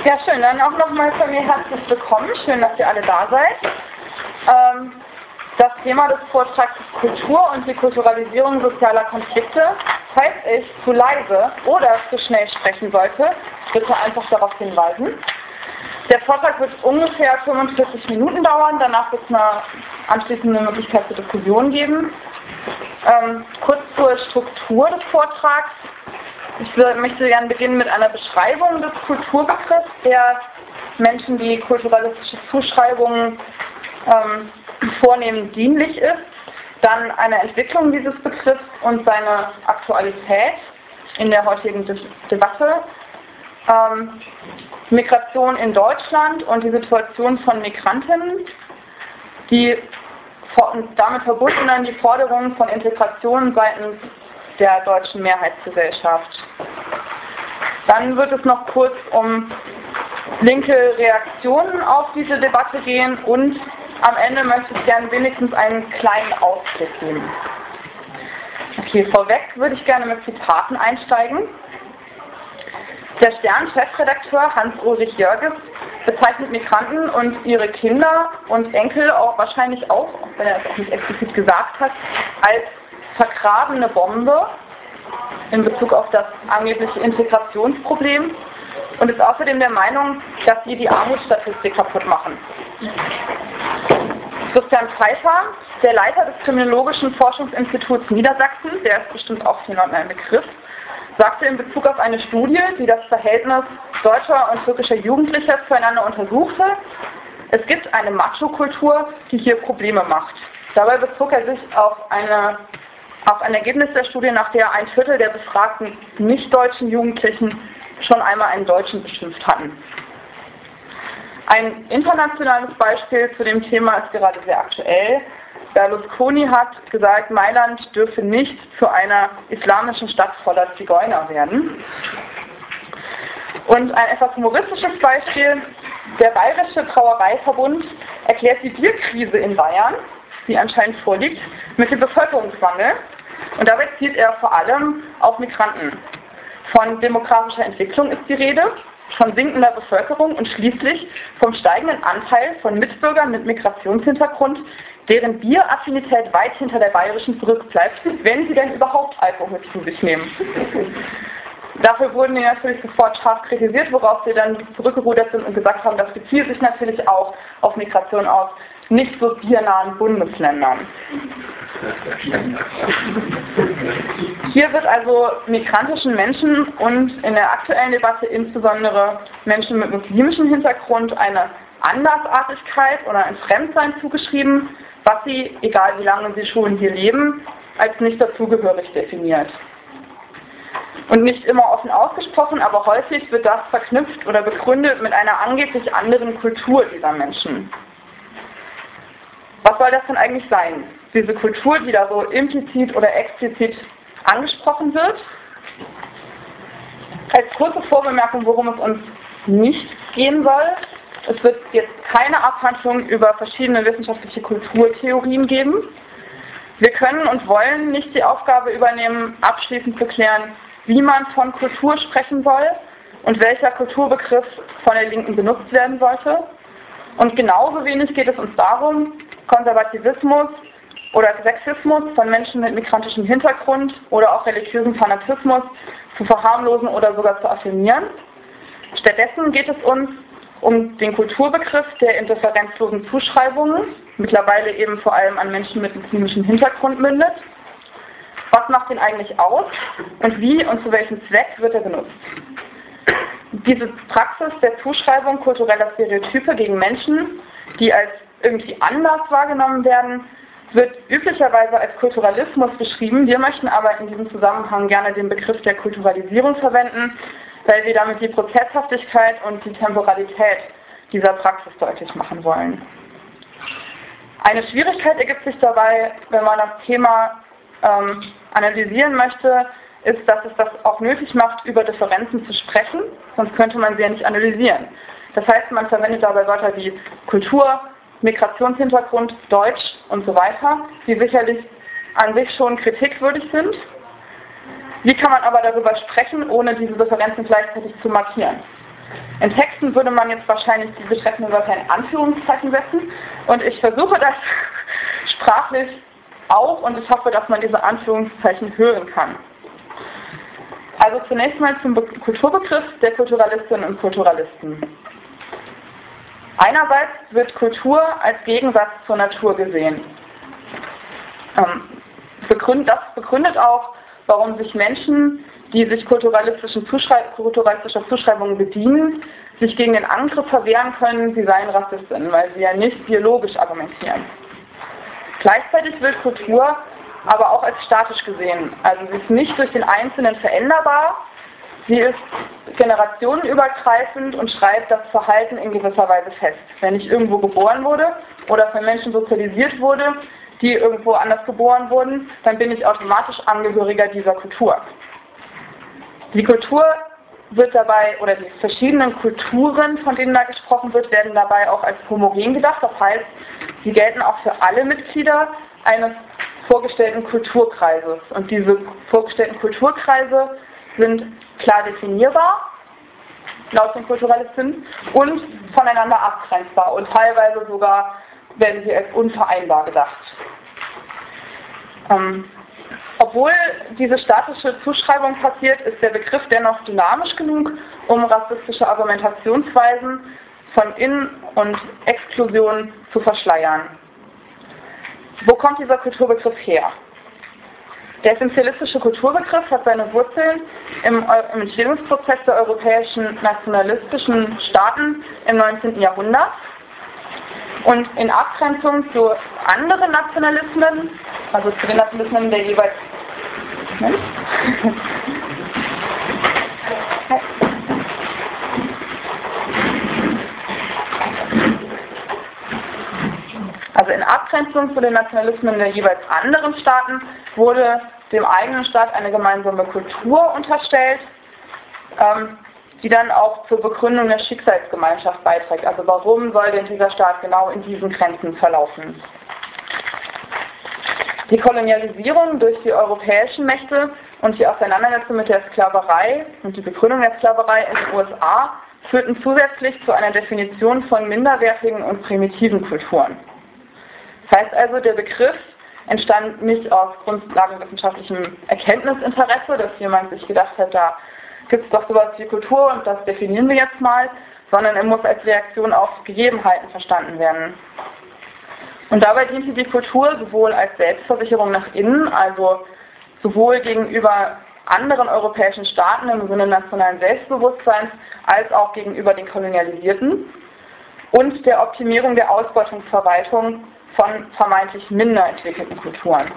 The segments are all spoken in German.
Ja, schön. Dann auch nochmal von mir herzlich willkommen. Schön, dass ihr alle da seid. Das Thema des Vortrags ist Kultur und die Kulturalisierung sozialer Konflikte. Falls ich zu leise oder zu schnell sprechen sollte, bitte einfach darauf hinweisen. Der Vortrag wird ungefähr 45 Minuten dauern. Danach wird es eine anschließende Möglichkeit zur Diskussion geben. Kurz zur Struktur des Vortrags. Ich möchte gerne beginnen mit einer Beschreibung des Kulturbegriffs, der Menschen, die kulturalistische Zuschreibungen vornehmen, dienlich ist. Dann eine Entwicklung dieses Begriffs und seine Aktualität in der heutigen Debatte. Migration in Deutschland und die Situation von Migrantinnen, die damit verbunden dann die Forderungen von Integration seitens der deutschen Mehrheitsgesellschaft. Dann wird es noch kurz um linke Reaktionen auf diese Debatte gehen und am Ende möchte ich gerne wenigstens einen kleinen Ausblick geben. Okay, vorweg würde ich gerne mit Zitaten einsteigen. Der Stern-Chefredakteur Hans-Ulrich Jörges bezeichnet Migranten und ihre Kinder und Enkel auch wahrscheinlich auch, wenn er es auch nicht explizit gesagt hat, als vergrabene Bombe in Bezug auf das angebliche Integrationsproblem und ist außerdem der Meinung, dass sie die Armutsstatistik kaputt machen. Christian Pfeiffer, der Leiter des Kriminologischen Forschungsinstituts Niedersachsen, der ist bestimmt auch vielen Leuten ein Begriff, sagte in Bezug auf eine Studie, die das Verhältnis deutscher und türkischer Jugendlicher zueinander untersuchte, es gibt eine Macho-Kultur, die hier Probleme macht. Dabei bezog er sich auf ein Ergebnis der Studie, nach der 1/4 der befragten nicht-deutschen Jugendlichen schon einmal einen Deutschen beschimpft hatten. Ein internationales Beispiel zu dem Thema ist gerade sehr aktuell. Berlusconi hat gesagt, Mailand dürfe nicht zu einer islamischen Stadt voller Zigeuner werden. Und ein etwas humoristisches Beispiel, der Bayerische Brauereiverbund erklärt die Bierkrise in Bayern, die anscheinend vorliegt, mit dem Bevölkerungswandel. Und dabei zielt er vor allem auf Migranten. Von demografischer Entwicklung ist die Rede, von sinkender Bevölkerung und schließlich vom steigenden Anteil von Mitbürgern mit Migrationshintergrund, deren Bieraffinität weit hinter der bayerischen zurückbleibt, wenn sie denn überhaupt Alkohol zu sich nehmen. Dafür wurden die natürlich sofort scharf kritisiert, worauf sie dann zurückgerudert sind und gesagt haben, das bezieht sich natürlich auch auf Migration aus nicht so biernahen Bundesländern. Hier wird also migrantischen Menschen und in der aktuellen Debatte insbesondere Menschen mit muslimischem Hintergrund eine Andersartigkeit oder ein Fremdsein zugeschrieben, was sie, egal wie lange sie schon hier leben, als nicht dazugehörig definiert. Und nicht immer offen ausgesprochen, aber häufig wird das verknüpft oder begründet mit einer angeblich anderen Kultur dieser Menschen. Was soll das denn eigentlich sein? Diese Kultur, die da so implizit oder explizit angesprochen wird? Als kurze Vorbemerkung, worum es uns nicht gehen soll. Es wird jetzt keine Abhandlung über verschiedene wissenschaftliche Kulturtheorien geben. Wir können und wollen nicht die Aufgabe übernehmen, abschließend zu klären, wie man von Kultur sprechen soll und welcher Kulturbegriff von der Linken benutzt werden sollte. Und genauso wenig geht es uns darum, Konservativismus oder Sexismus von Menschen mit migrantischem Hintergrund oder auch religiösen Fanatismus zu verharmlosen oder sogar zu affirmieren. Stattdessen geht es uns um den Kulturbegriff der indifferenzlosen Zuschreibungen, mittlerweile eben vor allem an Menschen mit muslimischem Hintergrund mündet. Was macht den eigentlich aus und wie und zu welchem Zweck wird er benutzt? Diese Praxis der Zuschreibung kultureller Stereotype gegen Menschen, die als irgendwie anders wahrgenommen werden, wird üblicherweise als Kulturalismus beschrieben. Wir möchten aber in diesem Zusammenhang gerne den Begriff der Kulturalisierung verwenden, weil wir damit die Prozesshaftigkeit und die Temporalität dieser Praxis deutlich machen wollen. Eine Schwierigkeit ergibt sich dabei, wenn man das Thema analysieren möchte, ist, dass es das auch nötig macht, über Differenzen zu sprechen, sonst könnte man sie ja nicht analysieren. Das heißt, man verwendet dabei Wörter wie Kultur, Migrationshintergrund, Deutsch und so weiter, die sicherlich an sich schon kritikwürdig sind. Wie kann man aber darüber sprechen, ohne diese Differenzen gleichzeitig zu markieren? In Texten würde man jetzt wahrscheinlich die betreffenden Wörter in Anführungszeichen setzen und ich versuche das sprachlich auch und ich hoffe, dass man diese Anführungszeichen hören kann. Also zunächst mal zum Kulturbegriff der Kulturalistinnen und Kulturalisten. Einerseits wird Kultur als Gegensatz zur Natur gesehen. Das begründet auch, warum sich Menschen, die sich kulturalistischer Zuschreibungen bedienen, sich gegen den Angriff verwehren können, sie seien Rassisten, weil sie ja nicht biologisch argumentieren. Gleichzeitig wird Kultur aber auch als statisch gesehen. Also sie ist nicht durch den Einzelnen veränderbar, sie ist generationenübergreifend und schreibt das Verhalten in gewisser Weise fest. Wenn ich irgendwo geboren wurde oder von Menschen sozialisiert wurde, die irgendwo anders geboren wurden, dann bin ich automatisch Angehöriger dieser Kultur. Die Kultur wird dabei, oder die verschiedenen Kulturen, von denen da gesprochen wird, werden dabei auch als homogen gedacht. Das heißt, sie gelten auch für alle Mitglieder eines vorgestellten Kulturkreises. Und diese vorgestellten Kulturkreise sind klar definierbar, laut den Kulturalisten, und voneinander abgrenzbar. Und teilweise sogar werden sie als unvereinbar gedacht. Obwohl diese statische Zuschreibung passiert, ist der Begriff dennoch dynamisch genug, um rassistische Argumentationsweisen von In- und Exklusion zu verschleiern. Wo kommt dieser Kulturbegriff her? Der essentialistische Kulturbegriff hat seine Wurzeln im Entstehungsprozess der europäischen nationalistischen Staaten im 19. Jahrhundert. Und in Abgrenzung zu anderen Nationalismen, also zu den Nationalismen der jeweils in Abgrenzung zu den Nationalismen der jeweils anderen Staaten wurde dem eigenen Staat eine gemeinsame Kultur unterstellt, die dann auch zur Begründung der Schicksalsgemeinschaft beiträgt. Also warum soll denn dieser Staat genau in diesen Grenzen verlaufen? Die Kolonialisierung durch die europäischen Mächte und die Auseinandersetzung mit der Sklaverei und die Begründung der Sklaverei in den USA führten zusätzlich zu einer Definition von minderwertigen und primitiven Kulturen. Das heißt also, der Begriff entstand nicht aus grundlagenwissenschaftlichem Erkenntnisinteresse, dass jemand sich gedacht hat, da gibt es doch sowas wie Kultur und das definieren wir jetzt mal, sondern er muss als Reaktion auf Gegebenheiten verstanden werden. Und dabei diente die Kultur sowohl als Selbstversicherung nach innen, also sowohl gegenüber anderen europäischen Staaten im Sinne nationalen Selbstbewusstseins, als auch gegenüber den Kolonialisierten und der Optimierung der Ausbeutungsverwaltung von vermeintlich minder entwickelten Kulturen.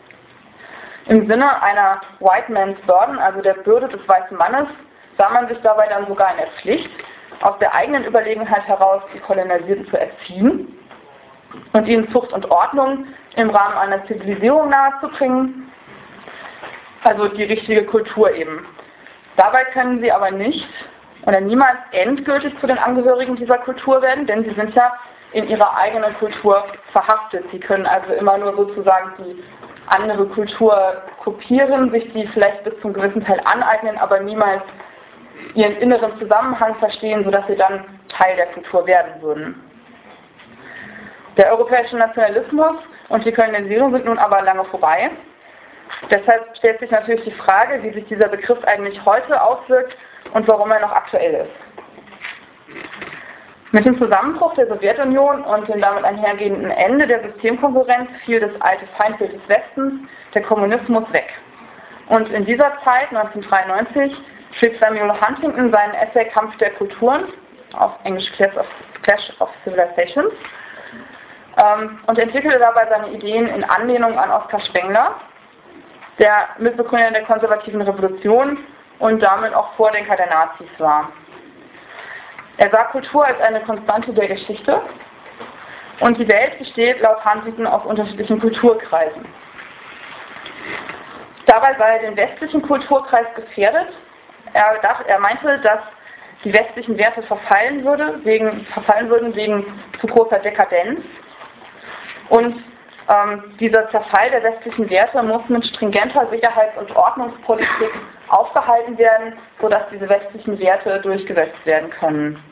Im Sinne einer White Man's Burden, also der Bürde des weißen Mannes, sah man sich dabei dann sogar in der Pflicht, aus der eigenen Überlegenheit heraus die Kolonialisierten zu erziehen und ihnen Zucht und Ordnung im Rahmen einer Zivilisierung nahezubringen, also die richtige Kultur eben. Dabei können sie aber nicht oder niemals endgültig zu den Angehörigen dieser Kultur werden, denn sie sind ja in ihrer eigenen Kultur verhaftet. Sie können also immer nur sozusagen die andere Kultur kopieren, sich die vielleicht bis zum gewissen Teil aneignen, aber niemals ihren inneren Zusammenhang verstehen, sodass sie dann Teil der Kultur werden würden. Der europäische Nationalismus und die Kolonialisierung sind nun aber lange vorbei. Deshalb stellt sich natürlich die Frage, wie sich dieser Begriff eigentlich heute auswirkt und warum er noch aktuell ist. Mit dem Zusammenbruch der Sowjetunion und dem damit einhergehenden Ende der Systemkonkurrenz fiel das alte Feindbild des Westens, der Kommunismus, weg. Und in dieser Zeit, 1993, schrieb Samuel Huntington seinen Essay Kampf der Kulturen, auf Englisch Clash of Civilizations, und entwickelte dabei seine Ideen in Anlehnung an Oskar Spengler, der Mitbegründer der konservativen Revolution und damit auch Vordenker der Nazis war. Er sah Kultur als eine Konstante der Geschichte und die Welt besteht laut Huntington aus unterschiedlichen Kulturkreisen. Dabei sei er den westlichen Kulturkreis gefährdet. Er meinte, dass die westlichen Werte verfallen würden wegen zu großer Dekadenz. Und dieser Zerfall der westlichen Werte muss mit stringenter Sicherheits- und Ordnungspolitik aufgehalten werden, sodass diese westlichen Werte durchgesetzt werden können.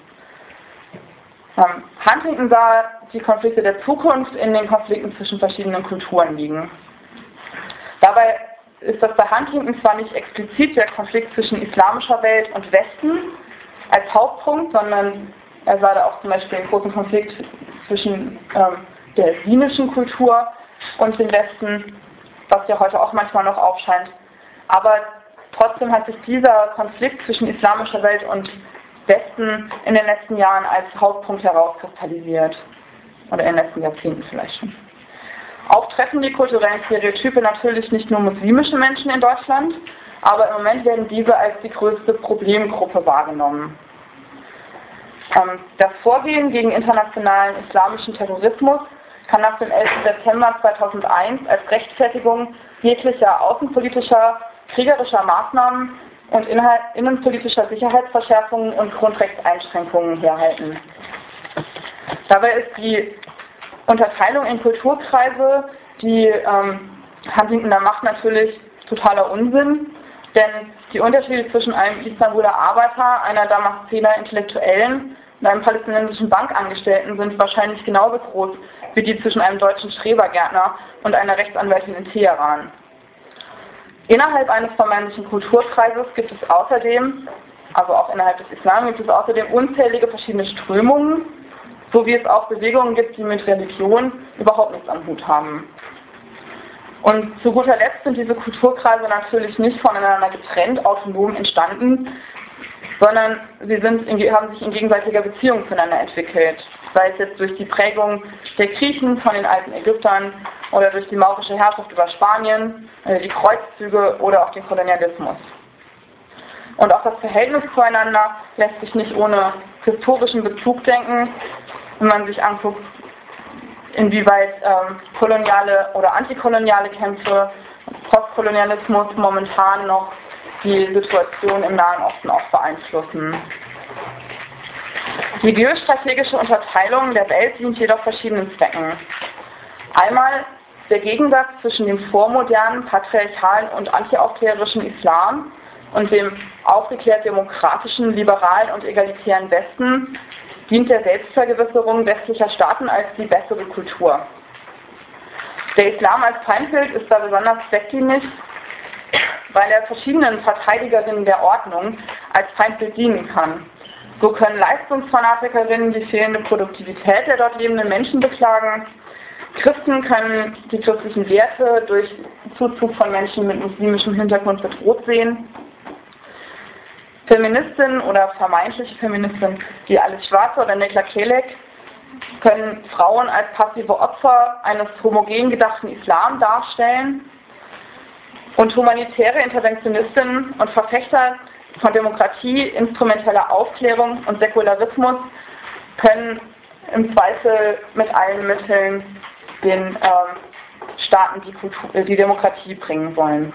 Huntington sah die Konflikte der Zukunft in den Konflikten zwischen verschiedenen Kulturen liegen. Dabei ist das bei Huntington zwar nicht explizit der Konflikt zwischen islamischer Welt und Westen als Hauptpunkt, sondern er sah da auch zum Beispiel einen großen Konflikt zwischen der sinischen Kultur und dem Westen, was ja heute auch manchmal noch aufscheint. Aber trotzdem hat sich dieser Konflikt zwischen islamischer Welt und Westen in den letzten Jahren als Hauptpunkt herauskristallisiert. Oder in den letzten Jahrzehnten vielleicht schon. Auch treffen die kulturellen Stereotype natürlich nicht nur muslimische Menschen in Deutschland, aber im Moment werden diese als die größte Problemgruppe wahrgenommen. Das Vorgehen gegen internationalen islamischen Terrorismus kann nach dem 11. September 2001 als Rechtfertigung jeglicher außenpolitischer, kriegerischer Maßnahmen und innenpolitischer Sicherheitsverschärfungen und Grundrechtseinschränkungen herhalten. Dabei ist die Unterteilung in Kulturkreise, die Huntington da macht, natürlich totaler Unsinn, denn die Unterschiede zwischen einem Istanbuler Arbeiter, einer Damaszener Intellektuellen und einem palästinensischen Bankangestellten sind wahrscheinlich genauso groß wie die zwischen einem deutschen Schrebergärtner und einer Rechtsanwältin in Teheran. Innerhalb eines vermeintlichen Kulturkreises gibt es außerdem, also auch innerhalb des Islam, gibt es außerdem unzählige verschiedene Strömungen, so wie es auch Bewegungen gibt, die mit Religion überhaupt nichts am Hut haben. Und zu guter Letzt sind diese Kulturkreise natürlich nicht voneinander getrennt, autonom entstanden, sondern sie haben sich in gegenseitiger Beziehung zueinander entwickelt, sei es jetzt durch die Prägung der Griechen von den alten Ägyptern oder durch die maurische Herrschaft über Spanien, die Kreuzzüge oder auch den Kolonialismus. Und auch das Verhältnis zueinander lässt sich nicht ohne historischen Bezug denken, wenn man sich anguckt, inwieweit koloniale oder antikoloniale Kämpfe, Postkolonialismus momentan noch die Situation im Nahen Osten auch beeinflussen. Die geostrategische Unterteilung der Welt dient jedoch verschiedenen Zwecken. Einmal der Gegensatz zwischen dem vormodernen, patriarchalen und antiaufklärerischen Islam und dem aufgeklärt-demokratischen, liberalen und egalitären Westen dient der Selbstvergewisserung westlicher Staaten als die bessere Kultur. Der Islam als Feindbild ist da besonders zweckdienlich, weil er verschiedenen Verteidigerinnen der Ordnung als Feindbild dienen kann. So können Leistungsfanatikerinnen die fehlende Produktivität der dort lebenden Menschen beklagen. Christen können die christlichen Werte durch Zuzug von Menschen mit muslimischem Hintergrund bedroht sehen. Feministinnen oder vermeintliche Feministinnen wie Alice Schwarzer oder Nekla Kelek können Frauen als passive Opfer eines homogen gedachten Islam darstellen. Und humanitäre Interventionistinnen und Verfechter von Demokratie, instrumenteller Aufklärung und Säkularismus können im Zweifel mit allen Mitteln den Staaten die Demokratie bringen wollen.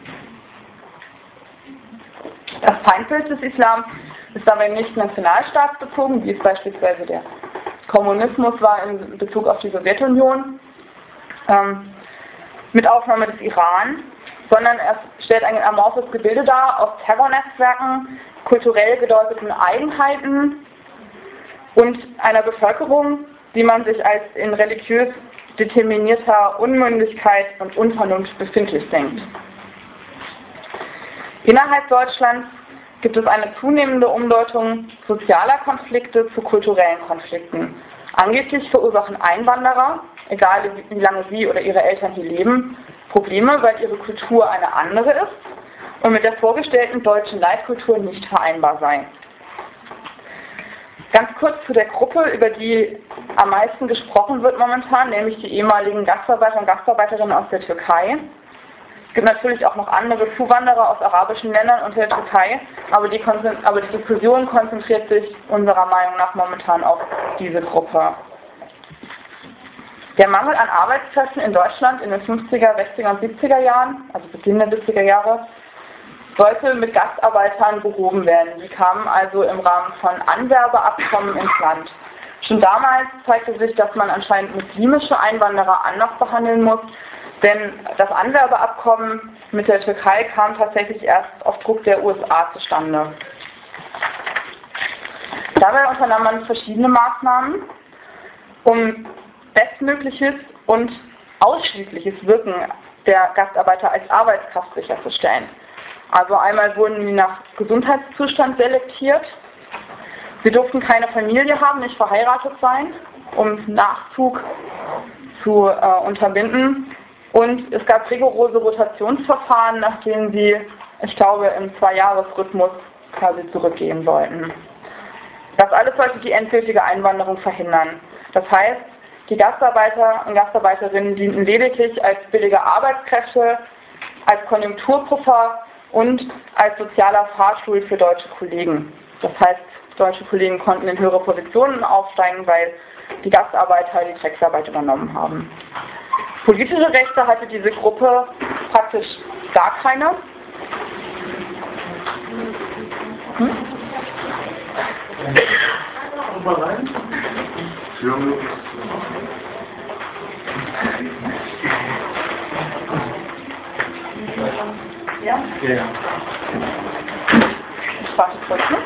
Das Feindbild des Islam ist dabei nicht nationalstaatsbezogen, wie es beispielsweise der Kommunismus war in Bezug auf die Sowjetunion, mit Ausnahme des Iran, sondern es stellt ein amorphes Gebilde dar aus Terrornetzwerken, kulturell gedeuteten Eigenheiten und einer Bevölkerung, die man sich als in religiös determinierter Unmündigkeit und Unvernunft befindlich denkt. Innerhalb Deutschlands gibt es eine zunehmende Umdeutung sozialer Konflikte zu kulturellen Konflikten. Angeblich verursachen Einwanderer, egal wie lange sie oder ihre Eltern hier leben, Probleme, weil ihre Kultur eine andere ist und mit der vorgestellten deutschen Leitkultur nicht vereinbar sei. Ganz kurz zu der Gruppe, über die am meisten gesprochen wird momentan, nämlich die ehemaligen Gastarbeiter und Gastarbeiterinnen aus der Türkei. Es gibt natürlich auch noch andere Zuwanderer aus arabischen Ländern und der Türkei, aber die Diskussion konzentriert sich unserer Meinung nach momentan auf diese Gruppe. Der Mangel an Arbeitskräften in Deutschland in den 50er, 60er und 70er Jahren, also Beginn der 70er Jahre, sollte mit Gastarbeitern behoben werden. Die kamen also im Rahmen von Anwerbeabkommen ins Land. Schon damals zeigte sich, dass man anscheinend muslimische Einwanderer anders behandeln muss, Denn das Anwerbeabkommen mit der Türkei kam tatsächlich erst auf Druck der USA zustande. Dabei unternahm man verschiedene Maßnahmen, um bestmögliches und ausschließliches Wirken der Gastarbeiter als Arbeitskraft sicherzustellen. Also einmal wurden sie nach Gesundheitszustand selektiert. Sie durften keine Familie haben, nicht verheiratet sein, um Nachzug zu unterbinden. Und es gab rigorose Rotationsverfahren, nach denen sie, ich glaube, im 2-Jahres-Rhythmus quasi zurückgehen sollten. Das alles sollte die endgültige Einwanderung verhindern. Das heißt, die Gastarbeiter und Gastarbeiterinnen dienten lediglich als billige Arbeitskräfte, als Konjunkturpuffer und als sozialer Fahrstuhl für deutsche Kollegen. Das heißt, deutsche Kollegen konnten in höhere Positionen aufsteigen, weil die Gastarbeiter die Drecksarbeit übernommen haben. Politische Rechte hatte diese Gruppe praktisch gar keine. Ja? Ja. Ich warte kurz, ne?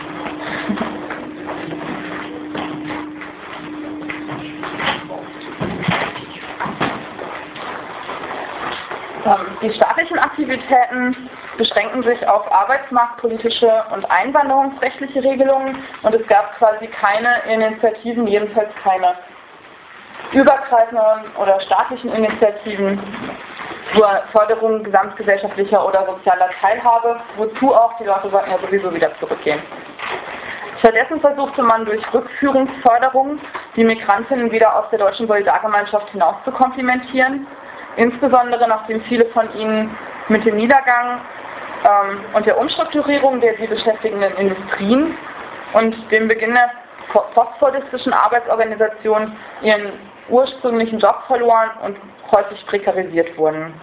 Die staatlichen Aktivitäten beschränken sich auf arbeitsmarktpolitische und einwanderungsrechtliche Regelungen und es gab quasi keine Initiativen, jedenfalls keine übergreifenden oder staatlichen Initiativen zur Förderung gesamtgesellschaftlicher oder sozialer Teilhabe, wozu auch die Leute sollten ja sowieso wieder zurückgehen. Stattdessen versuchte man durch Rückführungsförderung die Migrantinnen wieder aus der deutschen Solidargemeinschaft hinaus zu komplimentieren. Insbesondere nachdem viele von ihnen mit dem Niedergang und der Umstrukturierung der sie beschäftigenden Industrien und dem Beginn der postfordistischen Arbeitsorganisation ihren ursprünglichen Job verloren und häufig prekarisiert wurden.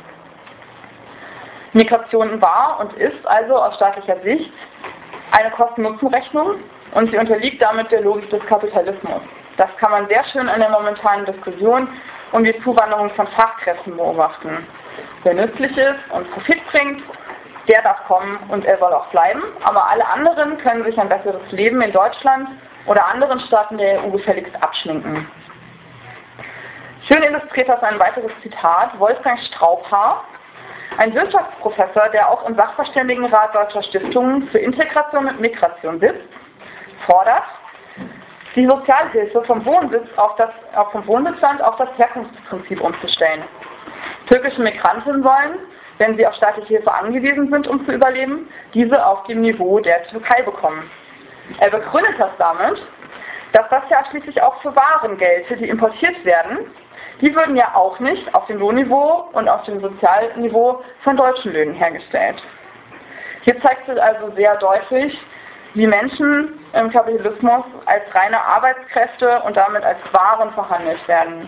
Migration war und ist also aus staatlicher Sicht eine Kosten-Nutzen-Rechnung und sie unterliegt damit der Logik des Kapitalismus. Das kann man sehr schön in der momentanen Diskussion um die Zuwanderung von Fachkräften beobachten. Wer nützlich ist und Profit bringt, der darf kommen und er soll auch bleiben, aber alle anderen können sich ein besseres Leben in Deutschland oder anderen Staaten der EU gefälligst abschminken. Schön illustriert das ein weiteres Zitat, Wolfgang Straubhaar, ein Wirtschaftsprofessor, der auch im Sachverständigenrat deutscher Stiftungen für Integration und Migration sitzt, fordert, die Sozialhilfe vom Wohnland auf das Herkunftsprinzip umzustellen. Türkische Migranten sollen, wenn sie auf staatliche Hilfe angewiesen sind, um zu überleben, diese auf dem Niveau der Türkei bekommen. Er begründet das damit, dass das ja schließlich auch für Waren gelte, die importiert werden. Die würden ja auch nicht auf dem Lohnniveau und auf dem Sozialniveau von deutschen Löhnen hergestellt. Hier zeigt sich also sehr deutlich, wie Menschen im Kapitalismus als reine Arbeitskräfte und damit als Waren verhandelt werden.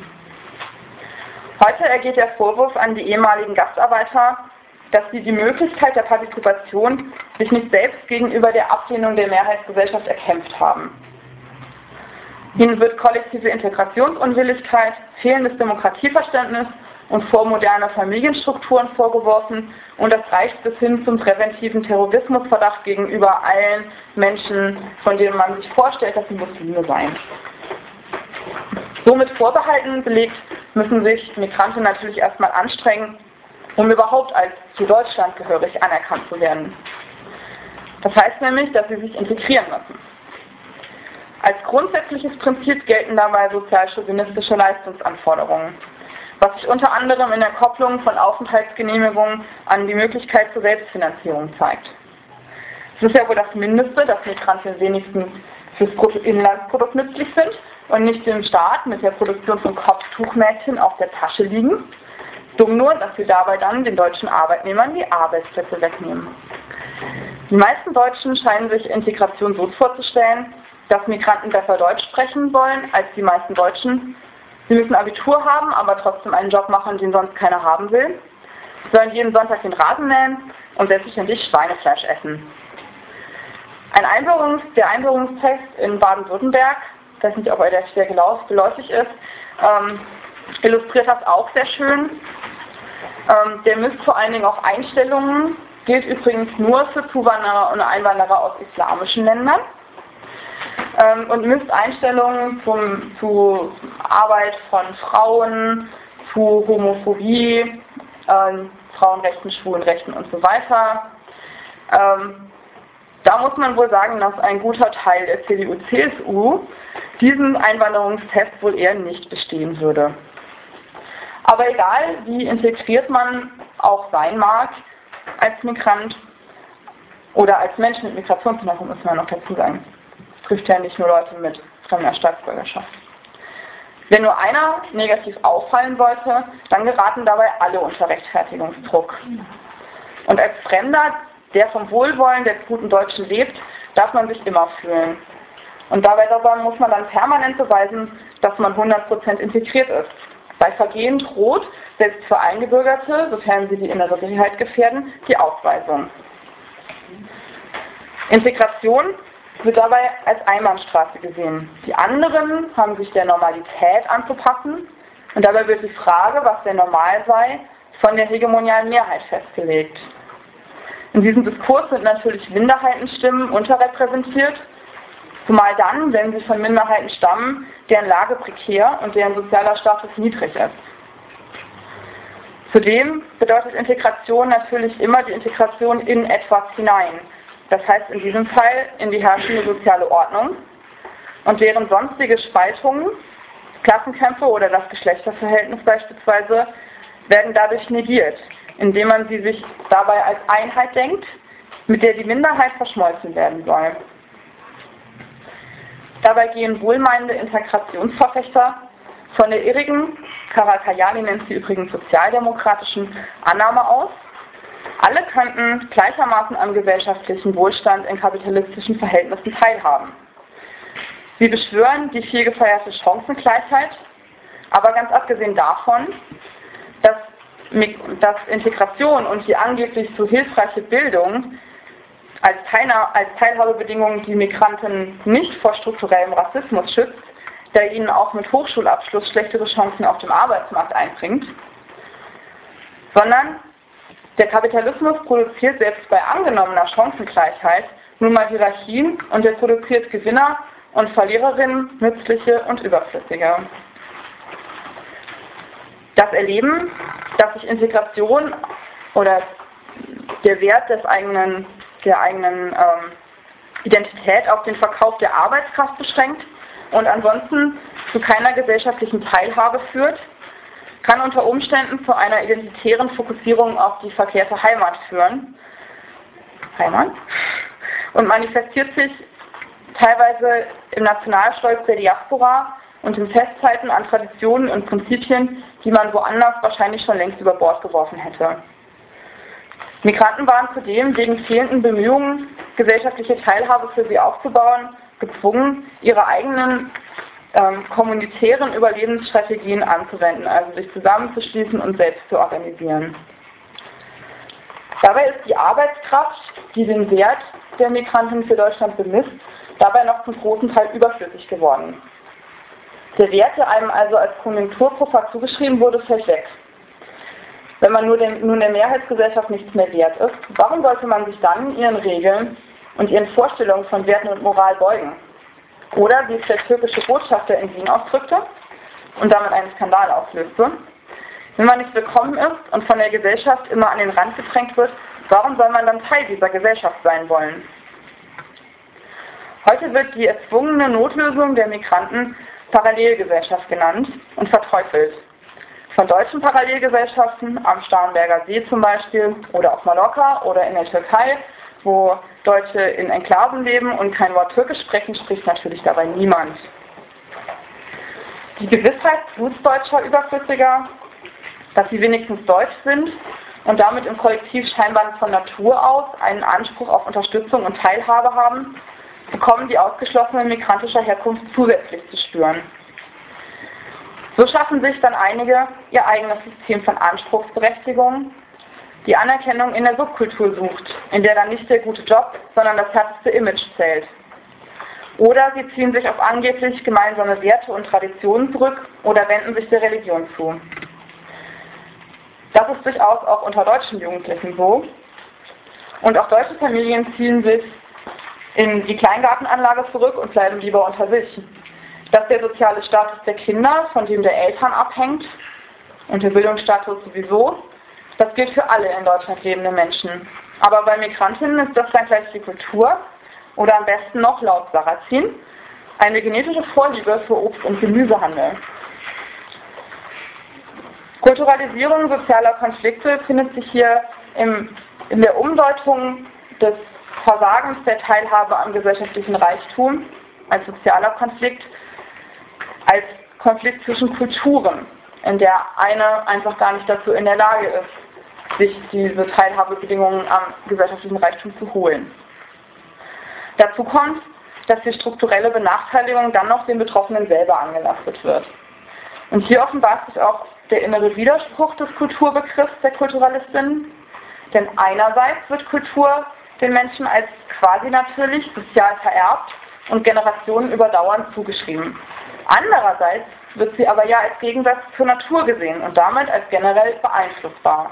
Heute ergeht der Vorwurf an die ehemaligen Gastarbeiter, dass sie die Möglichkeit der Partizipation sich nicht selbst gegenüber der Ablehnung der Mehrheitsgesellschaft erkämpft haben. Ihnen wird kollektive Integrationsunwilligkeit, fehlendes Demokratieverständnis und vormoderne Familienstrukturen vorgeworfen und das reicht bis hin zum präventiven Terrorismusverdacht gegenüber allen Menschen, von denen man sich vorstellt, dass sie Muslime seien. Somit Vorbehalten belegt, müssen sich Migranten natürlich erstmal anstrengen, um überhaupt als zu Deutschland gehörig anerkannt zu werden. Das heißt nämlich, dass sie sich integrieren müssen. Als grundsätzliches Prinzip gelten dabei sozialchauvinistische Leistungsanforderungen, was sich unter anderem in der Kopplung von Aufenthaltsgenehmigungen an die Möglichkeit zur Selbstfinanzierung zeigt. Es ist ja wohl das Mindeste, dass Migranten wenigstens fürs Bruttoinlandsprodukt nützlich sind und nicht dem Staat mit der Produktion von Kopftuchmädchen auf der Tasche liegen. Dumm nur, dass sie dabei dann den deutschen Arbeitnehmern die Arbeitsplätze wegnehmen. Die meisten Deutschen scheinen sich Integration so vorzustellen, dass Migranten besser Deutsch sprechen wollen als die meisten Deutschen. Sie müssen Abitur haben, aber trotzdem einen Job machen, den sonst keiner haben will. Sie sollen jeden Sonntag den Rasen mähen und selbstverständlich Schweinefleisch essen. Der Einbürgerungstext in Baden-Württemberg, ich weiß nicht, ob er der sehr geläufig ist, illustriert das auch sehr schön. Der misst vor allen Dingen auch Einstellungen, gilt übrigens nur für Zuwanderer und Einwanderer aus islamischen Ländern, und misst Einstellungen zu Arbeit von Frauen, zu Homophobie, Frauenrechten, Schwulenrechten und so weiter. Da muss man wohl sagen, dass ein guter Teil der CDU-CSU diesen Einwanderungstest wohl eher nicht bestehen würde. Aber egal, wie integriert man auch sein mag als Migrant oder als Mensch mit Migrationshintergrund, muss man noch dazu sagen. Das trifft ja nicht nur Leute mit fremder Staatsbürgerschaft. Wenn nur einer negativ auffallen sollte, dann geraten dabei alle unter Rechtfertigungsdruck. Und als Fremder, der vom Wohlwollen der guten Deutschen lebt, darf man sich immer fühlen. Und dabei muss man dann permanent beweisen, dass man 100% integriert ist. Bei Vergehen droht, selbst für Eingebürgerte, sofern sie die innere Sicherheit gefährden, die Ausweisung. Integration wird dabei als Einbahnstraße gesehen. Die anderen haben sich der Normalität anzupassen und dabei wird die Frage, was denn normal sei, von der hegemonialen Mehrheit festgelegt. In diesem Diskurs sind natürlich Minderheitenstimmen unterrepräsentiert, zumal dann, wenn sie von Minderheiten stammen, deren Lage prekär und deren sozialer Status niedrig ist. Zudem bedeutet Integration natürlich immer die Integration in etwas hinein. Das heißt in diesem Fall in die herrschende soziale Ordnung und deren sonstige Spaltungen, Klassenkämpfe oder das Geschlechterverhältnis beispielsweise, werden dadurch negiert, indem man sie sich dabei als Einheit denkt, mit der die Minderheit verschmolzen werden soll. Dabei gehen wohlmeinende Integrationsverfechter von der irrigen, Karakayani nennt sie übrigens sozialdemokratischen, Annahme aus, alle könnten gleichermaßen am gesellschaftlichen Wohlstand in kapitalistischen Verhältnissen teilhaben. Sie beschwören die viel gefeierte Chancengleichheit, aber ganz abgesehen davon, dass Integration und die angeblich so hilfreiche Bildung als Teilhabebedingung die Migranten nicht vor strukturellem Rassismus schützt, der ihnen auch mit Hochschulabschluss schlechtere Chancen auf dem Arbeitsmarkt einbringt, sondern der Kapitalismus produziert selbst bei angenommener Chancengleichheit nun mal Hierarchien und er produziert Gewinner und Verliererinnen, nützliche und überflüssige. Das Erleben, dass sich Integration oder der Wert der eigenen Identität auf den Verkauf der Arbeitskraft beschränkt und ansonsten zu keiner gesellschaftlichen Teilhabe führt, kann unter Umständen zu einer identitären Fokussierung auf die verkehrte Heimat führen. Und manifestiert sich teilweise im Nationalstolz der Diaspora und im Festhalten an Traditionen und Prinzipien, die man woanders wahrscheinlich schon längst über Bord geworfen hätte. Migranten waren zudem wegen fehlenden Bemühungen, gesellschaftliche Teilhabe für sie aufzubauen, gezwungen, ihre eigenen kommunitären Überlebensstrategien anzuwenden, also sich zusammenzuschließen und selbst zu organisieren. Dabei ist die Arbeitskraft, die den Wert der Migranten für Deutschland bemisst, dabei noch zum großen Teil überflüssig geworden. Der Wert, der einem also als Konjunkturpuffer zugeschrieben wurde, fällt weg. Wenn man nun der Mehrheitsgesellschaft nichts mehr wert ist, warum sollte man sich dann ihren Regeln und ihren Vorstellungen von Werten und Moral beugen? Oder, wie es der türkische Botschafter in Wien ausdrückte und damit einen Skandal auslöste, wenn man nicht willkommen ist und von der Gesellschaft immer an den Rand gedrängt wird, warum soll man dann Teil dieser Gesellschaft sein wollen? Heute wird die erzwungene Notlösung der Migranten Parallelgesellschaft genannt und verteufelt. Von deutschen Parallelgesellschaften am Starnberger See zum Beispiel oder auf Mallorca oder in der Türkei, wo Deutsche in Enklaven leben und kein Wort Türkisch sprechen, spricht natürlich dabei niemand. Die Gewissheit Blutsdeutscher Überflüssiger, dass sie wenigstens deutsch sind und damit im Kollektiv scheinbar von Natur aus einen Anspruch auf Unterstützung und Teilhabe haben, bekommen die Ausgeschlossenen migrantischer Herkunft zusätzlich zu spüren. So schaffen sich dann einige ihr eigenes System von Anspruchsberechtigung, die Anerkennung in der Subkultur sucht, in der dann nicht der gute Job, sondern das härteste Image zählt. Oder sie ziehen sich auf angeblich gemeinsame Werte und Traditionen zurück oder wenden sich der Religion zu. Das ist durchaus auch unter deutschen Jugendlichen so. Und auch deutsche Familien ziehen sich in die Kleingartenanlage zurück und bleiben lieber unter sich. Dass der soziale Status der Kinder, von dem der Eltern abhängt, und der Bildungsstatus sowieso, das gilt für alle in Deutschland lebende Menschen. Aber bei Migrantinnen ist das dann gleich die Kultur oder am besten noch laut Sarrazin eine genetische Vorliebe für Obst- und Gemüsehandel. Kulturalisierung sozialer Konflikte findet sich hier in der Umdeutung des Versagens der Teilhabe am gesellschaftlichen Reichtum als sozialer Konflikt, als Konflikt zwischen Kulturen, in der eine einfach gar nicht dazu in der Lage ist, sich diese Teilhabebedingungen am gesellschaftlichen Reichtum zu holen. Dazu kommt, dass die strukturelle Benachteiligung dann noch den Betroffenen selber angelastet wird. Und hier offenbart sich auch der innere Widerspruch des Kulturbegriffs der Kulturalistin, denn einerseits wird Kultur den Menschen als quasi natürlich sozial vererbt und Generationen überdauernd zugeschrieben. Andererseits wird sie aber ja als Gegensatz zur Natur gesehen und damit als generell beeinflussbar.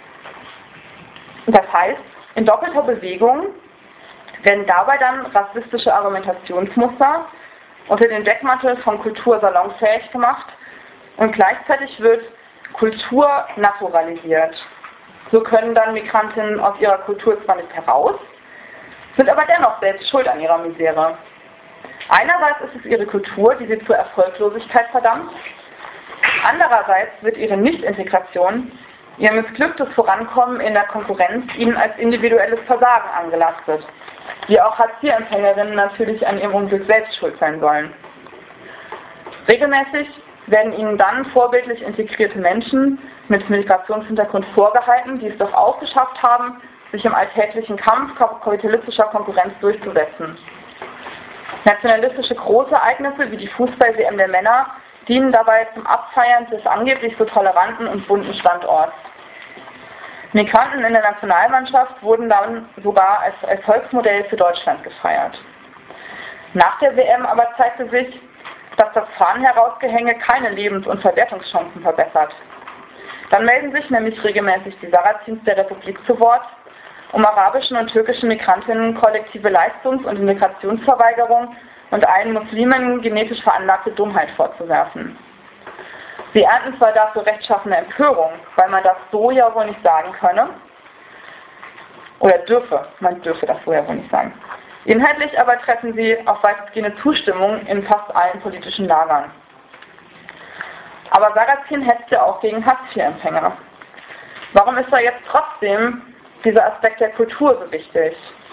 Das heißt, in doppelter Bewegung werden dabei dann rassistische Argumentationsmuster unter den Deckmantel von Kultur salonfähig gemacht und gleichzeitig wird Kultur naturalisiert. So können dann Migrantinnen aus ihrer Kultur zwar nicht heraus, sind aber dennoch selbst schuld an ihrer Misere. Einerseits ist es ihre Kultur, die sie zur Erfolglosigkeit verdammt. Andererseits wird ihre Nichtintegration, ihr missglücktes Vorankommen in der Konkurrenz ihnen als individuelles Versagen angelastet, wie auch Hartz-IV-Empfängerinnen natürlich an ihrem Unglück selbst schuld sein sollen. Regelmäßig werden ihnen dann vorbildlich integrierte Menschen mit Migrationshintergrund vorgehalten, die es doch auch geschafft haben, sich im alltäglichen Kampf kapitalistischer Konkurrenz durchzusetzen. Nationalistische Großereignisse wie die Fußball-WM der Männer dienen dabei zum Abfeiern des angeblich so toleranten und bunten Standorts. Migranten in der Nationalmannschaft wurden dann sogar als Erfolgsmodell für Deutschland gefeiert. Nach der WM aber zeigte sich, dass das Fahnenherausgehänge keine Lebens- und Verwertungschancen verbessert. Dann melden sich nämlich regelmäßig die Sarrazins der Republik zu Wort, um arabischen und türkischen Migrantinnen kollektive Leistungs- und Integrationsverweigerung und allen Muslimen genetisch veranlagte Dummheit vorzuwerfen. Sie ernten zwar dafür rechtschaffene Empörung, weil man das so ja wohl nicht sagen könne, oder man dürfe das so ja wohl nicht sagen. Inhaltlich aber treffen sie auf weitestgehende Zustimmung in fast allen politischen Lagern. Aber Sarrazin hetzte auch gegen Hartz-IV-Empfänger. Warum ist da jetzt trotzdem dieser Aspekt der Kultur so wichtig?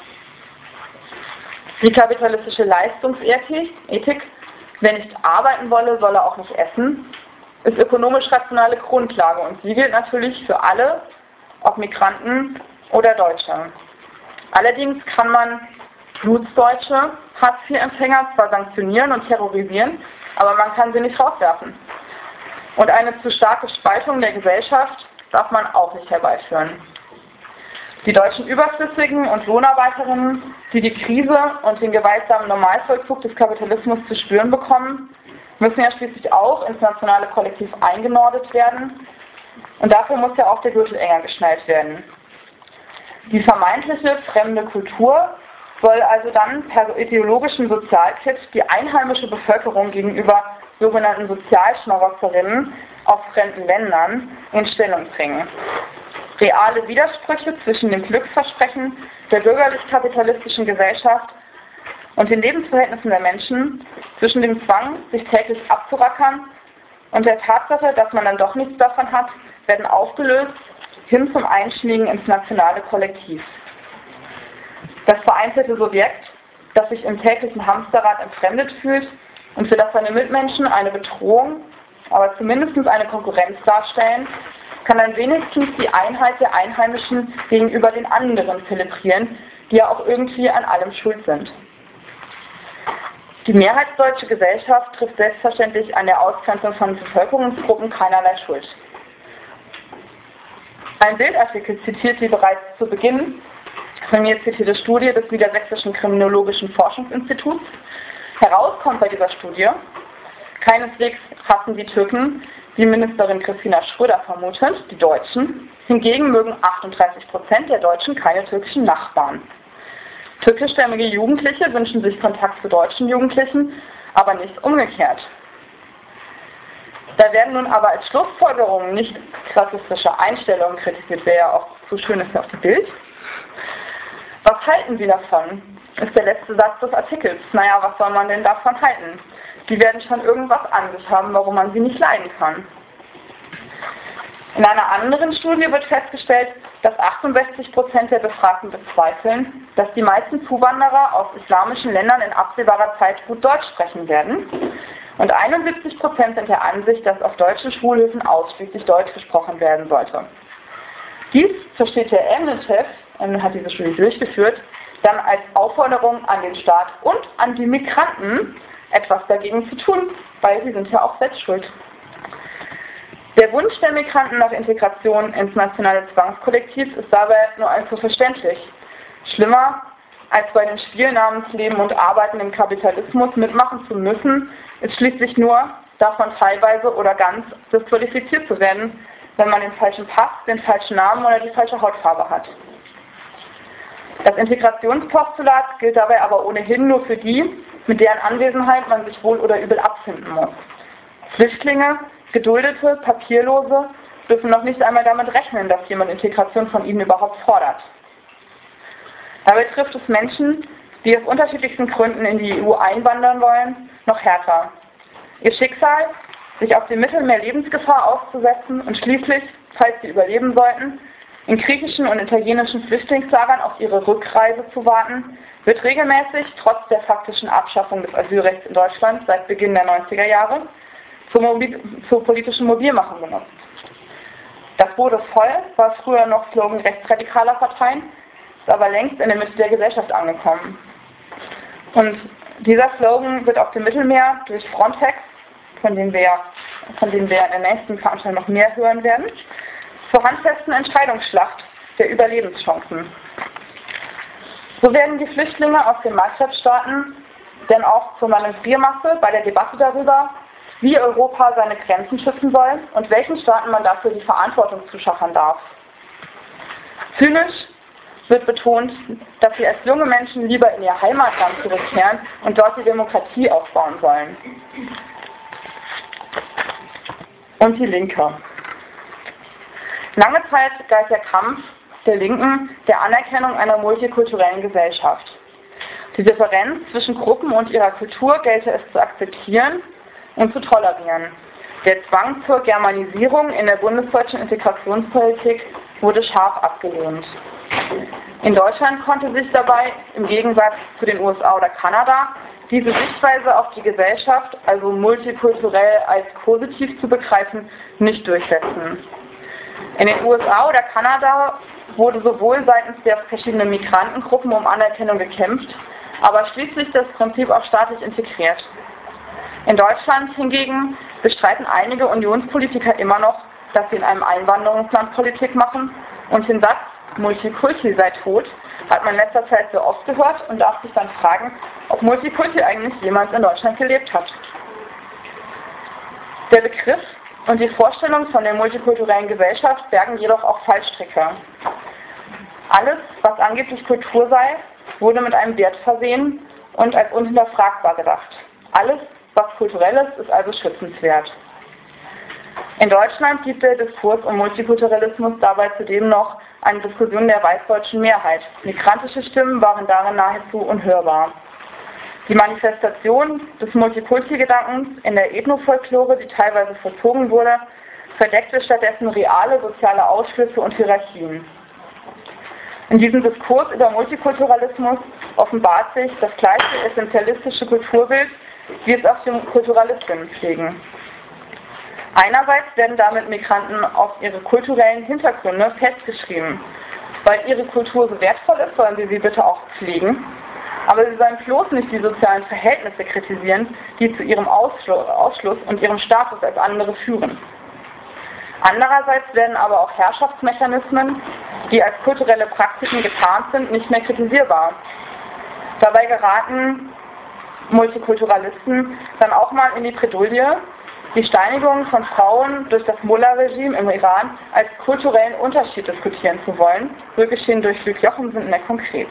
Die kapitalistische Leistungsethik, wer nicht arbeiten wolle, solle auch nicht essen, ist ökonomisch rationale Grundlage und sie gilt natürlich für alle, ob Migranten oder Deutsche. Allerdings kann man blutsdeutsche Hartz-IV-Empfänger zwar sanktionieren und terrorisieren, aber man kann sie nicht rauswerfen. Und eine zu starke Spaltung der Gesellschaft darf man auch nicht herbeiführen. Die deutschen Überflüssigen und Lohnarbeiterinnen, die die Krise und den gewaltsamen Normalvollzug des Kapitalismus zu spüren bekommen, müssen ja schließlich auch ins nationale Kollektiv eingenordet werden. Und dafür muss ja auch der Gürtel enger geschnallt werden. Die vermeintliche fremde Kultur soll also dann per ideologischem Sozialkit die einheimische Bevölkerung gegenüber sogenannten Sozialschmarotzerinnen aus fremden Ländern in Stellung bringen. Reale Widersprüche zwischen dem Glücksversprechen der bürgerlich-kapitalistischen Gesellschaft und den Lebensverhältnissen der Menschen, zwischen dem Zwang, sich täglich abzurackern und der Tatsache, dass man dann doch nichts davon hat, werden aufgelöst hin zum Einschmiegen ins nationale Kollektiv. Das vereinzelte Subjekt, das sich im täglichen Hamsterrad entfremdet fühlt und für das seine Mitmenschen eine Bedrohung, aber zumindest eine Konkurrenz darstellen, kann dann wenigstens die Einheit der Einheimischen gegenüber den anderen zelebrieren, die ja auch irgendwie an allem schuld sind. Die mehrheitsdeutsche Gesellschaft trifft selbstverständlich an der Ausgrenzung von Bevölkerungsgruppen keinerlei Schuld. Ein Bildartikel zitiert die bereits zu Beginn von mir zitierte Studie des Niedersächsischen Kriminologischen Forschungsinstituts. Herauskommt bei dieser Studie: Keineswegs hassen die Türken wie Ministerin Christina Schröder vermutet, die Deutschen. Hingegen mögen 38% der Deutschen keine türkischen Nachbarn. Türkischstämmige Jugendliche wünschen sich Kontakt zu deutschen Jugendlichen, aber nicht umgekehrt. Da werden nun aber als Schlussfolgerungen nicht klassistische Einstellungen kritisiert, wäre ja auch zu schön ist auf dem Bild. Was halten Sie davon? Ist der letzte Satz des Artikels. Naja, was soll man denn davon halten? Die werden schon irgendwas an sich haben, warum man sie nicht leiden kann. In einer anderen Studie wird festgestellt, dass 68% der Befragten bezweifeln, dass die meisten Zuwanderer aus islamischen Ländern in absehbarer Zeit gut Deutsch sprechen werden. Und 71% sind der Ansicht, dass auf deutschen Schulhöfen ausschließlich Deutsch gesprochen werden sollte. Dies versteht der Ämnet-Chef, hat diese Studie durchgeführt, dann als Aufforderung an den Staat und an die Migranten, etwas dagegen zu tun, weil sie sind ja auch selbst schuld. Der Wunsch der Migranten nach Integration ins nationale Zwangskollektiv ist dabei nur allzu verständlich. Schlimmer als bei dem Spiel namens Leben und Arbeiten im Kapitalismus mitmachen zu müssen, ist schließlich nur, davon teilweise oder ganz disqualifiziert zu werden, wenn man den falschen Pass, den falschen Namen oder die falsche Hautfarbe hat. Das Integrationspostulat gilt dabei aber ohnehin nur für die, mit deren Anwesenheit man sich wohl oder übel abfinden muss. Flüchtlinge, Geduldete, Papierlose dürfen noch nicht einmal damit rechnen, dass jemand Integration von ihnen überhaupt fordert. Dabei trifft es Menschen, die aus unterschiedlichsten Gründen in die EU einwandern wollen, noch härter. Ihr Schicksal, sich auf dem Mittelmeer Lebensgefahr auszusetzen und schließlich, falls sie überleben sollten, in griechischen und italienischen Flüchtlingslagern auf ihre Rückreise zu warten, wird regelmäßig, trotz der faktischen Abschaffung des Asylrechts in Deutschland seit Beginn der 90er Jahre, zur politischen Mobilmachung genutzt. Das Boot ist voll war früher noch Slogan rechtsradikaler Parteien, ist aber längst in der Mitte der Gesellschaft angekommen. Und dieser Slogan wird auf dem Mittelmeer durch Frontex, von dem wir in der nächsten Veranstaltung noch mehr hören werden, zur handfesten Entscheidungsschlacht der Überlebenschancen. So werden die Flüchtlinge aus den Maghreb-Staaten denn auch zur Manövriermasse bei der Debatte darüber, wie Europa seine Grenzen schützen soll und welchen Staaten man dafür die Verantwortung zuschachern darf. Zynisch wird betont, dass sie als junge Menschen lieber in ihr Heimatland zurückkehren und dort die Demokratie aufbauen sollen. Und die Linke. Lange Zeit galt der Kampf der Linken der Anerkennung einer multikulturellen Gesellschaft. Die Differenz zwischen Gruppen und ihrer Kultur gelte es zu akzeptieren und zu tolerieren. Der Zwang zur Germanisierung in der bundesdeutschen Integrationspolitik wurde scharf abgelehnt. In Deutschland konnte sich dabei, im Gegensatz zu den USA oder Kanada, diese Sichtweise auf die Gesellschaft, also multikulturell als positiv zu begreifen, nicht durchsetzen. In den USA oder Kanada wurde sowohl seitens der verschiedenen Migrantengruppen um Anerkennung gekämpft, aber schließlich das Prinzip auch staatlich integriert. In Deutschland hingegen bestreiten einige Unionspolitiker immer noch, dass sie in einem Einwanderungsland Politik machen, und den Satz Multikulti sei tot hat man in letzter Zeit so oft gehört und darf sich dann fragen, ob Multikulti eigentlich jemals in Deutschland gelebt hat. Der Begriff und die Vorstellung von der multikulturellen Gesellschaft bergen jedoch auch Fallstricke. Alles, was angeblich Kultur sei, wurde mit einem Wert versehen und als unhinterfragbar gedacht. Alles, was kulturell ist also schützenswert. In Deutschland gibt der Diskurs um Multikulturalismus dabei zudem noch eine Diskussion der weißdeutschen Mehrheit. Migrantische Stimmen waren darin nahezu unhörbar. Die Manifestation des Multikulti-Gedankens in der Ethnofolklore, die teilweise vollzogen wurde, verdeckte stattdessen reale soziale Ausschlüsse und Hierarchien. In diesem Diskurs über Multikulturalismus offenbart sich das gleiche essentialistische Kulturbild, wie es auch die Kulturalistinnen pflegen. Einerseits werden damit Migranten auf ihre kulturellen Hintergründe festgeschrieben. Weil ihre Kultur so wertvoll ist, sollen sie bitte auch pflegen. Aber sie sollen bloß nicht die sozialen Verhältnisse kritisieren, die zu ihrem Ausschluss und ihrem Status als andere führen. Andererseits werden aber auch Herrschaftsmechanismen, die als kulturelle Praktiken getarnt sind, nicht mehr kritisierbar. Dabei geraten Multikulturalisten dann auch mal in die Bredouille, die Steinigung von Frauen durch das Mullah-Regime im Iran als kulturellen Unterschied diskutieren zu wollen. Rückgeschehen durch Luc Jochimsen mehr konkret.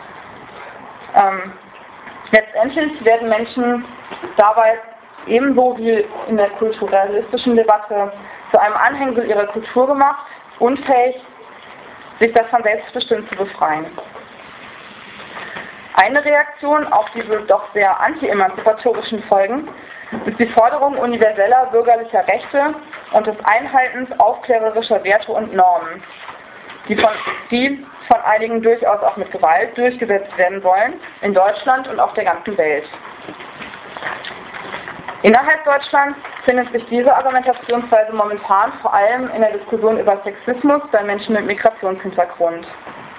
Letztendlich werden Menschen dabei ebenso wie in der kulturalistischen Debatte zu einem Anhängsel ihrer Kultur gemacht, unfähig, sich davon selbstbestimmt zu befreien. Eine Reaktion auf diese doch sehr anti-emanzipatorischen Folgen ist die Forderung universeller bürgerlicher Rechte und des Einhaltens aufklärerischer Werte und Normen, die von einigen durchaus auch mit Gewalt durchgesetzt werden sollen, in Deutschland und auf der ganzen Welt. Innerhalb Deutschlands findet sich diese Argumentationsweise momentan vor allem in der Diskussion über Sexismus bei Menschen mit Migrationshintergrund.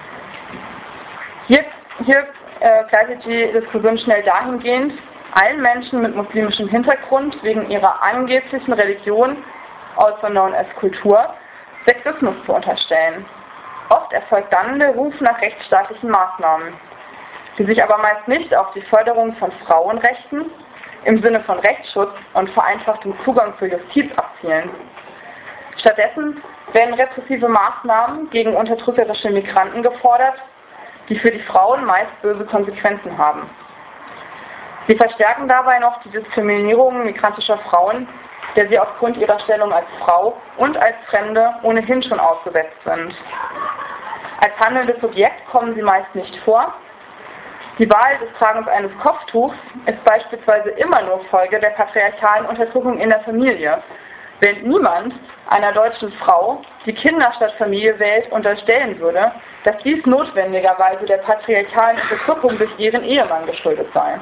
Hier gleitet die Diskussion schnell dahingehend, allen Menschen mit muslimischem Hintergrund wegen ihrer angeblichen Religion, also known as Kultur, Sexismus zu unterstellen. Oft erfolgt dann der Ruf nach rechtsstaatlichen Maßnahmen, die sich aber meist nicht auf die Förderung von Frauenrechten im Sinne von Rechtsschutz und vereinfachtem Zugang zur Justiz abzielen. Stattdessen werden repressive Maßnahmen gegen unterdrückerische Migranten gefordert, die für die Frauen meist böse Konsequenzen haben. Sie verstärken dabei noch die Diskriminierung migrantischer Frauen, der sie aufgrund ihrer Stellung als Frau und als Fremde ohnehin schon ausgesetzt sind. Als handelndes Subjekt kommen sie meist nicht vor. Die Wahl des Tragens eines Kopftuchs ist beispielsweise immer nur Folge der patriarchalen Unterdrückung in der Familie, während niemand einer deutschen Frau, die Kinder statt Familie wählt, unterstellen würde, dass dies notwendigerweise der patriarchalen Unterdrückung durch ihren Ehemann geschuldet sei.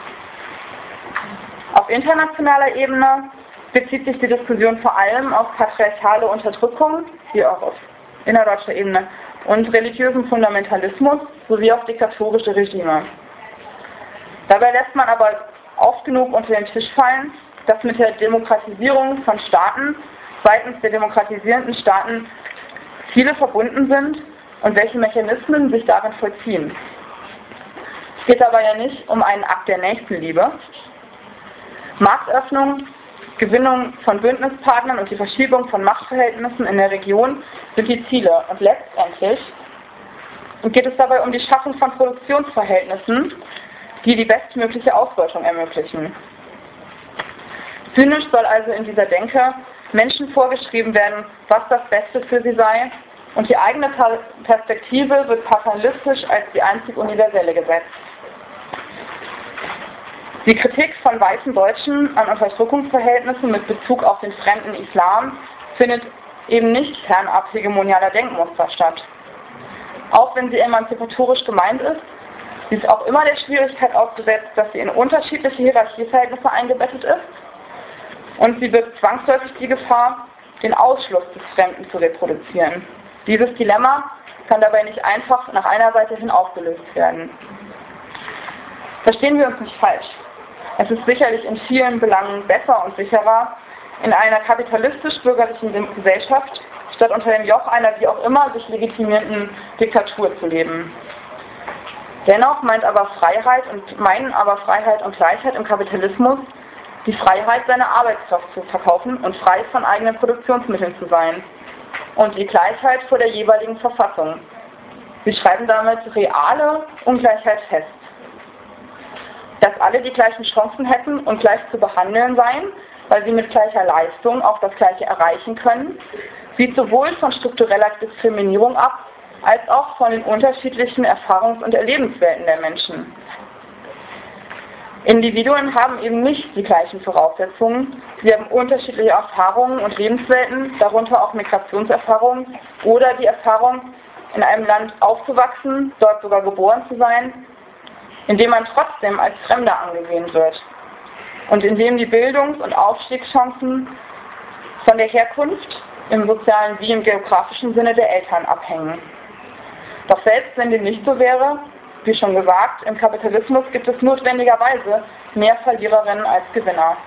Auf internationaler Ebene bezieht sich die Diskussion vor allem auf patriarchale Unterdrückung, wie auch auf innerdeutscher Ebene, und religiösen Fundamentalismus sowie auf diktatorische Regime. Dabei lässt man aber oft genug unter den Tisch fallen, dass mit der Demokratisierung von Staaten seitens der demokratisierenden Staaten Ziele verbunden sind und welche Mechanismen sich darin vollziehen. Es geht dabei ja nicht um einen Akt der Nächstenliebe. Marktöffnung, Gewinnung von Bündnispartnern und die Verschiebung von Machtverhältnissen in der Region sind die Ziele. Und letztendlich geht es dabei um die Schaffung von Produktionsverhältnissen, die die bestmögliche Ausbeutung ermöglichen. Zynisch soll also in dieser Denke Menschen vorgeschrieben werden, was das Beste für sie sei, und die eigene Perspektive wird paternalistisch als die einzig universelle gesetzt. Die Kritik von weißen Deutschen an Unterdrückungsverhältnissen mit Bezug auf den fremden Islam findet eben nicht fernab hegemonialer Denkmuster statt. Auch wenn sie emanzipatorisch gemeint ist, sie ist auch immer der Schwierigkeit ausgesetzt, dass sie in unterschiedliche Hierarchieverhältnisse eingebettet ist, und sie birgt zwangsläufig die Gefahr, den Ausschluss des Fremden zu reproduzieren. Dieses Dilemma kann dabei nicht einfach nach einer Seite hin aufgelöst werden. Verstehen wir uns nicht falsch. Es ist sicherlich in vielen Belangen besser und sicherer, in einer kapitalistisch-bürgerlichen Gesellschaft, statt unter dem Joch einer wie auch immer sich legitimierenden Diktatur zu leben. Dennoch meinen aber Freiheit und Gleichheit im Kapitalismus die Freiheit, seine Arbeitskraft zu verkaufen und frei von eigenen Produktionsmitteln zu sein, und die Gleichheit vor der jeweiligen Verfassung. Sie schreiben damit reale Ungleichheit fest. Dass alle die gleichen Chancen hätten und gleich zu behandeln seien, weil sie mit gleicher Leistung auch das Gleiche erreichen können, sieht sowohl von struktureller Diskriminierung ab, als auch von den unterschiedlichen Erfahrungs- und Erlebenswelten der Menschen. Individuen haben eben nicht die gleichen Voraussetzungen, sie haben unterschiedliche Erfahrungen und Lebenswelten, darunter auch Migrationserfahrungen oder die Erfahrung, in einem Land aufzuwachsen, dort sogar geboren zu sein, in dem man trotzdem als Fremder angesehen wird und in dem die Bildungs- und Aufstiegschancen von der Herkunft im sozialen wie im geografischen Sinne der Eltern abhängen. Doch selbst wenn dem nicht so wäre, wie schon gesagt, im Kapitalismus gibt es notwendigerweise mehr Verliererinnen als Gewinner.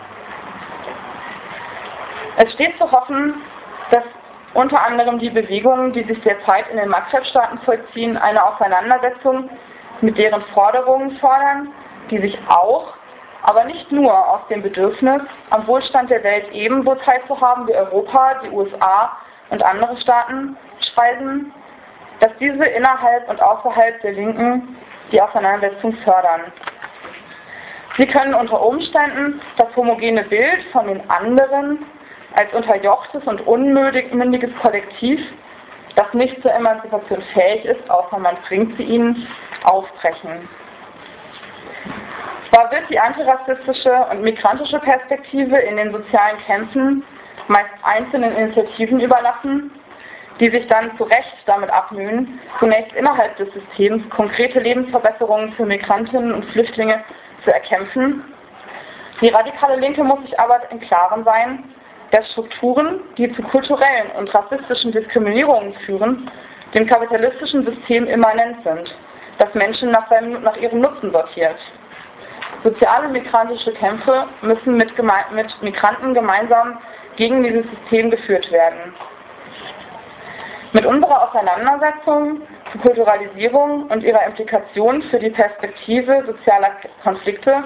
Es steht zu hoffen, dass unter anderem die Bewegungen, die sich derzeit in den Maghreb-Staaten vollziehen, eine Auseinandersetzung mit deren Forderungen fordern, die sich auch aber nicht nur aus dem Bedürfnis, am Wohlstand der Welt ebenso teilzuhaben wie Europa, die USA und andere Staaten speisen, dass diese innerhalb und außerhalb der Linken die Auseinandersetzung fördern. Sie können unter Umständen das homogene Bild von den anderen als unterjochtes und unmündiges Kollektiv, das nicht zur Emanzipation fähig ist, außer man bringt sie ihnen, aufbrechen. Zwar wird die antirassistische und migrantische Perspektive in den sozialen Kämpfen meist einzelnen Initiativen überlassen, die sich dann zu Recht damit abmühen, zunächst innerhalb des Systems konkrete Lebensverbesserungen für Migrantinnen und Flüchtlinge zu erkämpfen. Die radikale Linke muss sich aber im Klaren sein, dass Strukturen, die zu kulturellen und rassistischen Diskriminierungen führen, dem kapitalistischen System immanent sind, das Menschen nach ihrem Nutzen sortiert. Soziale migrantische Kämpfe müssen mit Migranten gemeinsam gegen dieses System geführt werden. Mit unserer Auseinandersetzung zur Kulturalisierung und ihrer Implikation für die Perspektive sozialer Konflikte,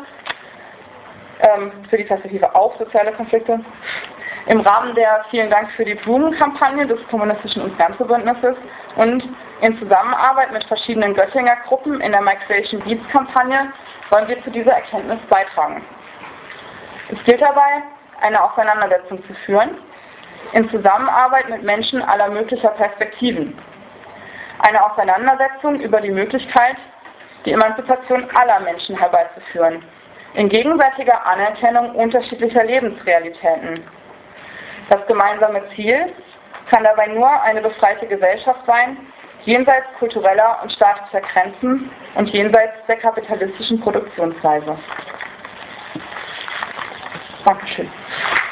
auf soziale Konflikte, im Rahmen der Vielen Dank für die Blumen-Kampagne des Kommunistischen Ungarn-Bündnisses und in Zusammenarbeit mit verschiedenen Göttinger Gruppen in der Migration Beats-Kampagne wollen wir zu dieser Erkenntnis beitragen. Es gilt dabei, eine Auseinandersetzung zu führen, in Zusammenarbeit mit Menschen aller möglicher Perspektiven. Eine Auseinandersetzung über die Möglichkeit, die Emanzipation aller Menschen herbeizuführen, in gegenseitiger Anerkennung unterschiedlicher Lebensrealitäten. Das gemeinsame Ziel kann dabei nur eine befreite Gesellschaft sein, jenseits kultureller und staatlicher Grenzen und jenseits der kapitalistischen Produktionsweise. Dankeschön.